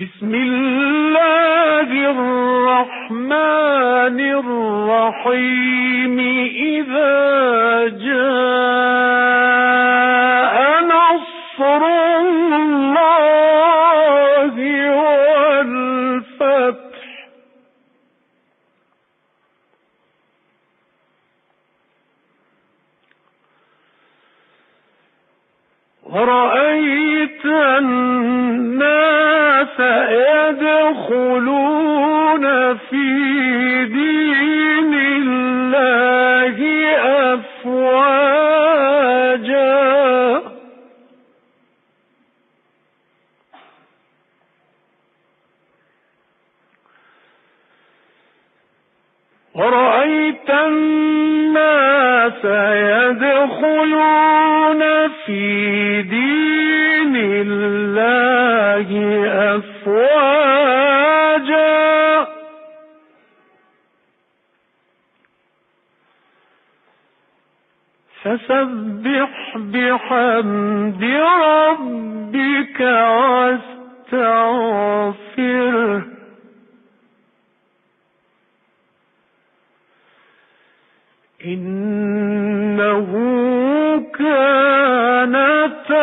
بسم الله الرحمن الرحيم. إذا جاء نصر الله والفتح ورأيت الناس يدخلون في دين الله أفواجا ورأيت الناس يدخلون في دين الله أفواجا فسبح بحمد ربك واستغفره إنه كان